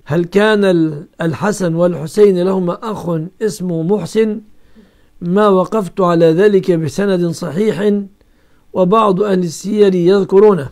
هل كان الحسن والحسين لهما أخ اسمه محسن؟ ما وقفت على ذلك بسند صحيح، وبعض أهل السير يذكرونه.